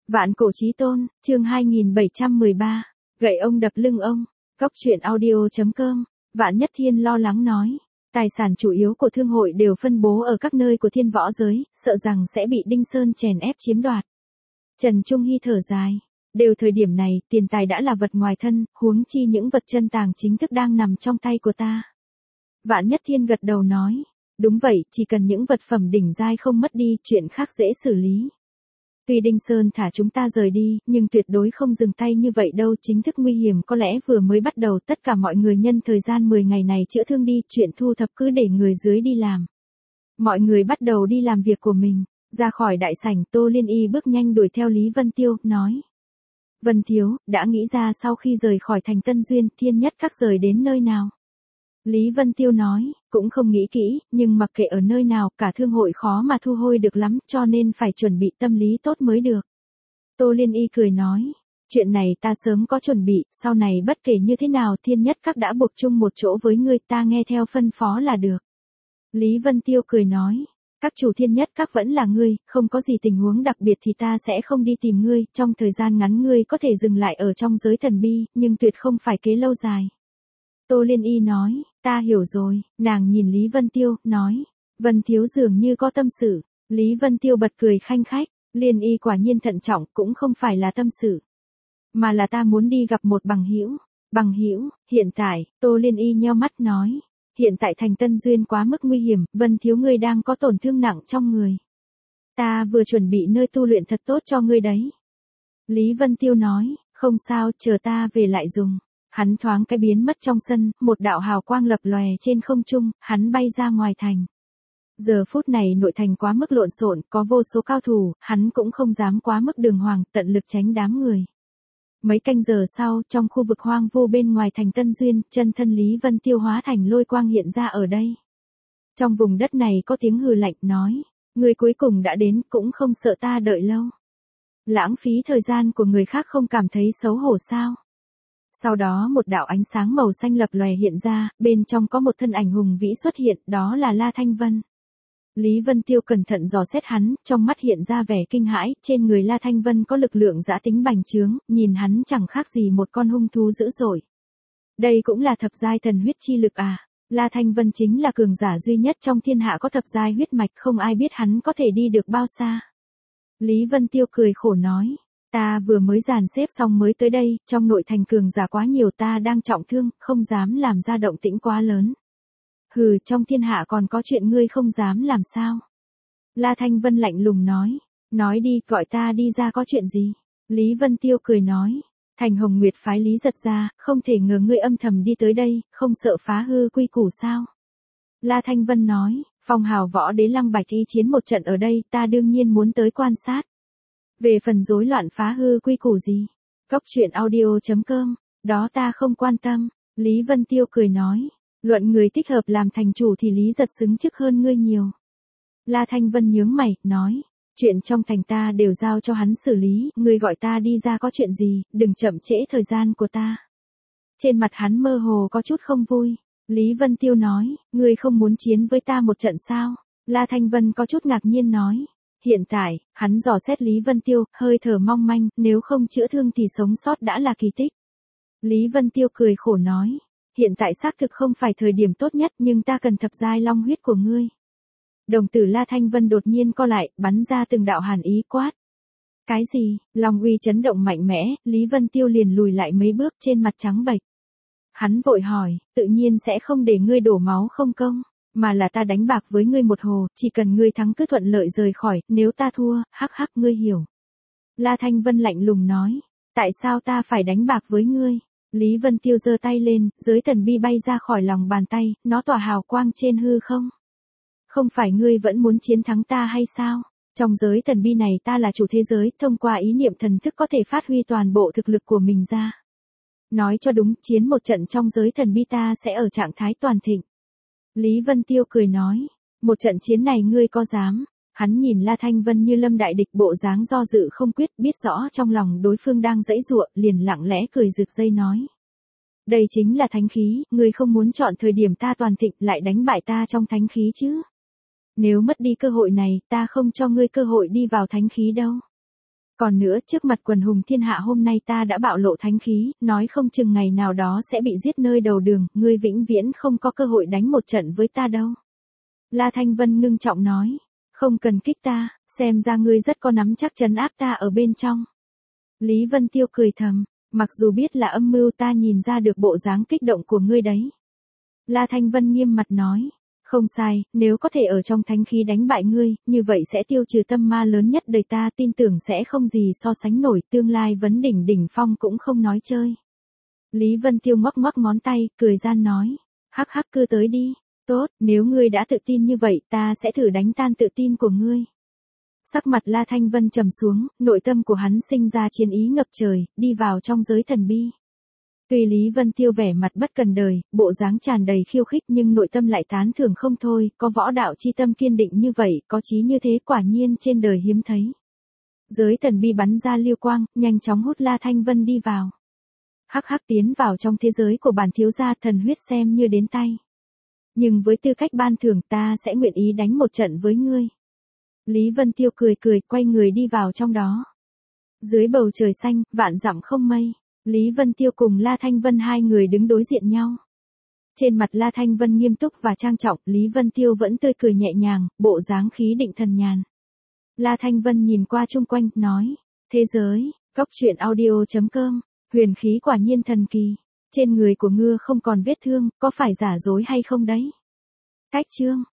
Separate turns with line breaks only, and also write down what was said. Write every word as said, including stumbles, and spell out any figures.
Vạn cổ chí tôn, chương hai nghìn bảy trăm mười ba, gậy ông đập lưng ông, góc truyện audio chấm com, Vạn Nhất Thiên lo lắng nói. Tài sản chủ yếu của thương hội đều phân bố ở các nơi của thiên võ giới, sợ rằng sẽ bị Đinh Sơn chèn ép chiếm đoạt. Trần Trung Hy thở dài. Đều thời điểm này, tiền tài đã là vật ngoài thân, huống chi những vật chân tàng chính thức đang nằm trong tay của ta. Vạn Nhất Thiên gật đầu nói. Đúng vậy, chỉ cần những vật phẩm đỉnh giai không mất đi, chuyện khác dễ xử lý. Tuy Đinh Sơn thả chúng ta rời đi, nhưng tuyệt đối không dừng tay như vậy đâu, chính thức nguy hiểm có lẽ vừa mới bắt đầu, tất cả mọi người nhân thời gian mười ngày này chữa thương đi, chuyện thu thập cứ để người dưới đi làm. Mọi người bắt đầu đi làm việc của mình, ra khỏi đại sảnh, Tô Liên Y bước nhanh đuổi theo Lý Vân Tiêu, nói. Vân Thiếu, đã nghĩ ra sau khi rời khỏi thành Tân Duyên, Thiên Nhất Các rời đến nơi nào? Lý Vân Tiêu nói, cũng không nghĩ kỹ, nhưng mặc kệ ở nơi nào, cả thương hội khó mà thu hồi được lắm, cho nên phải chuẩn bị tâm lý tốt mới được. Tô Liên Y cười nói, chuyện này ta sớm có chuẩn bị, sau này bất kể như thế nào Thiên Nhất Các đã buộc chung một chỗ với ngươi, ta nghe theo phân phó là được. Lý Vân Tiêu cười nói, các chủ Thiên Nhất Các vẫn là ngươi, không có gì tình huống đặc biệt thì ta sẽ không đi tìm ngươi, trong thời gian ngắn ngươi có thể dừng lại ở trong giới thần bi, nhưng tuyệt không phải kế lâu dài. Tô Liên Y nói, ta hiểu rồi, nàng nhìn Lý Vân Tiêu, nói, Vân Thiếu dường như có tâm sự. Lý Vân Tiêu bật cười khanh khách, Liên Y quả nhiên thận trọng, cũng không phải là tâm sự, mà là ta muốn đi gặp một bằng hữu. Bằng hữu, hiện tại, Tô Liên Y nheo mắt nói, hiện tại thành Tân Duyên quá mức nguy hiểm, Vân Thiếu ngươi đang có tổn thương nặng trong người. Ta vừa chuẩn bị nơi tu luyện thật tốt cho ngươi đấy. Lý Vân Tiêu nói, không sao, chờ ta về lại dùng. Hắn thoáng cái biến mất trong sân, một đạo hào quang lập lòe trên không trung, hắn bay ra ngoài thành. Giờ phút này nội thành quá mức lộn xộn, có vô số cao thủ, hắn cũng không dám quá mức đường hoàng, tận lực tránh đám người. Mấy canh giờ sau, trong khu vực hoang vu bên ngoài thành Tân Duyên, chân thân Lý Vân Tiêu hóa thành lôi quang hiện ra ở đây. Trong vùng đất này có tiếng hừ lạnh nói, người cuối cùng đã đến, cũng không sợ ta đợi lâu. Lãng phí thời gian của người khác không cảm thấy xấu hổ sao? Sau đó một đạo ánh sáng màu xanh lập lòe hiện ra, bên trong có một thân ảnh hùng vĩ xuất hiện, đó là La Thanh Vân. Lý Vân Tiêu cẩn thận dò xét hắn, trong mắt hiện ra vẻ kinh hãi, trên người La Thanh Vân có lực lượng dã tính bành trướng, nhìn hắn chẳng khác gì một con hung thú dữ dội. Đây cũng là thập giai thần huyết chi lực à? La Thanh Vân chính là cường giả duy nhất trong thiên hạ có thập giai huyết mạch, không ai biết hắn có thể đi được bao xa. Lý Vân Tiêu cười khổ nói. Ta vừa mới dàn xếp xong mới tới đây, trong nội thành cường giả quá nhiều, ta đang trọng thương, không dám làm ra động tĩnh quá lớn. Hừ, trong thiên hạ còn có chuyện ngươi không dám làm sao? La Thanh Vân lạnh lùng nói. Nói đi, gọi ta đi ra có chuyện gì? Lý Vân Tiêu cười nói. Thành Hồng Nguyệt phái Lý Giật ra, không thể ngờ ngươi âm thầm đi tới đây, không sợ phá hư quy củ sao? La Thanh Vân nói, phong hào võ đế Lăng Bạch y chiến một trận ở đây, ta đương nhiên muốn tới quan sát. Về phần rối loạn phá hư quy củ gì? Góc truyện audio chấm com, đó ta không quan tâm. Lý Vân Tiêu cười nói, luận người thích hợp làm thành chủ thì Lý Giật xứng chức hơn ngươi nhiều. La Thanh Vân nhướng mày, nói, chuyện trong thành ta đều giao cho hắn xử lý, ngươi gọi ta đi ra có chuyện gì, đừng chậm trễ thời gian của ta. Trên mặt hắn mơ hồ có chút không vui. Lý Vân Tiêu nói, ngươi không muốn chiến với ta một trận sao? La Thanh Vân có chút ngạc nhiên nói. Hiện tại, hắn dò xét Lý Vân Tiêu, hơi thở mong manh, nếu không chữa thương thì sống sót đã là kỳ tích. Lý Vân Tiêu cười khổ nói, hiện tại xác thực không phải thời điểm tốt nhất, nhưng ta cần thập giai long huyết của ngươi. Đồng tử La Thanh Vân đột nhiên co lại, bắn ra từng đạo hàn ý quát. Cái gì? Long uy chấn động mạnh mẽ, Lý Vân Tiêu liền lùi lại mấy bước, trên mặt trắng bệch. Hắn vội hỏi, tự nhiên sẽ không để ngươi đổ máu không công. Mà là ta đánh bạc với ngươi một hồ, chỉ cần ngươi thắng cứ thuận lợi rời khỏi, nếu ta thua, hắc hắc ngươi hiểu. La Thanh Vân lạnh lùng nói, tại sao ta phải đánh bạc với ngươi? Lý Vân Tiêu giơ tay lên, giới thần bi bay ra khỏi lòng bàn tay, nó tỏa hào quang trên hư không. Không phải ngươi vẫn muốn chiến thắng ta hay sao? Trong giới thần bi này ta là chủ thế giới, thông qua ý niệm thần thức có thể phát huy toàn bộ thực lực của mình ra. Nói cho đúng, chiến một trận trong giới thần bi ta sẽ ở trạng thái toàn thịnh. Lý Vân Tiêu cười nói, một trận chiến này ngươi có dám? Hắn nhìn La Thanh Vân như lâm đại địch, bộ dáng do dự không quyết, biết rõ trong lòng đối phương đang giãy giụa, liền lặng lẽ cười rực rây nói. Đây chính là thánh khí, ngươi không muốn chọn thời điểm ta toàn thịnh lại đánh bại ta trong thánh khí chứ? Nếu mất đi cơ hội này, ta không cho ngươi cơ hội đi vào thánh khí đâu. Còn nữa, trước mặt quần hùng thiên hạ hôm nay ta đã bạo lộ thánh khí, nói không chừng ngày nào đó sẽ bị giết nơi đầu đường, ngươi vĩnh viễn không có cơ hội đánh một trận với ta đâu. La Thanh Vân ngưng trọng nói, không cần kích ta, xem ra ngươi rất có nắm chắc trấn áp ta ở bên trong. Lý Vân Tiêu cười thầm, mặc dù biết là âm mưu ta nhìn ra được bộ dáng kích động của ngươi đấy. La Thanh Vân nghiêm mặt nói, không sai, nếu có thể ở trong thánh khí đánh bại ngươi, như vậy sẽ tiêu trừ tâm ma lớn nhất đời ta, tin tưởng sẽ không gì so sánh nổi, tương lai vấn đỉnh đỉnh phong cũng không nói chơi. Lý Vân Tiêu ngoắc ngoắc ngón tay, cười gian nói, hắc hắc cứ tới đi, tốt, nếu ngươi đã tự tin như vậy ta sẽ thử đánh tan tự tin của ngươi. Sắc mặt La Thanh Vân trầm xuống, nội tâm của hắn sinh ra chiến ý ngập trời, đi vào trong giới thần bi. Tuy Lý Vân Tiêu vẻ mặt bất cần đời, bộ dáng tràn đầy khiêu khích nhưng nội tâm lại tán thưởng không thôi, có võ đạo chi tâm kiên định như vậy, có chí như thế quả nhiên trên đời hiếm thấy. Giới thần bi bắn ra lưu quang, nhanh chóng hút La Thanh Vân đi vào. Hắc hắc tiến vào trong thế giới của bản thiếu gia, thần huyết xem như đến tay. Nhưng với tư cách ban thưởng ta sẽ nguyện ý đánh một trận với ngươi. Lý Vân Tiêu cười cười, quay người đi vào trong đó. Dưới bầu trời xanh, vạn dặm không mây, Lý Vân Tiêu cùng La Thanh Vân hai người đứng đối diện nhau. Trên mặt La Thanh Vân nghiêm túc và trang trọng, Lý Vân Tiêu vẫn tươi cười nhẹ nhàng, bộ dáng khí định thần nhàn. La Thanh Vân nhìn qua chung quanh, nói, thế giới, cốc truyện audio chấm com, huyền khí quả nhiên thần kỳ, trên người của ngươi không còn vết thương, có phải giả dối hay không đấy? Cách chương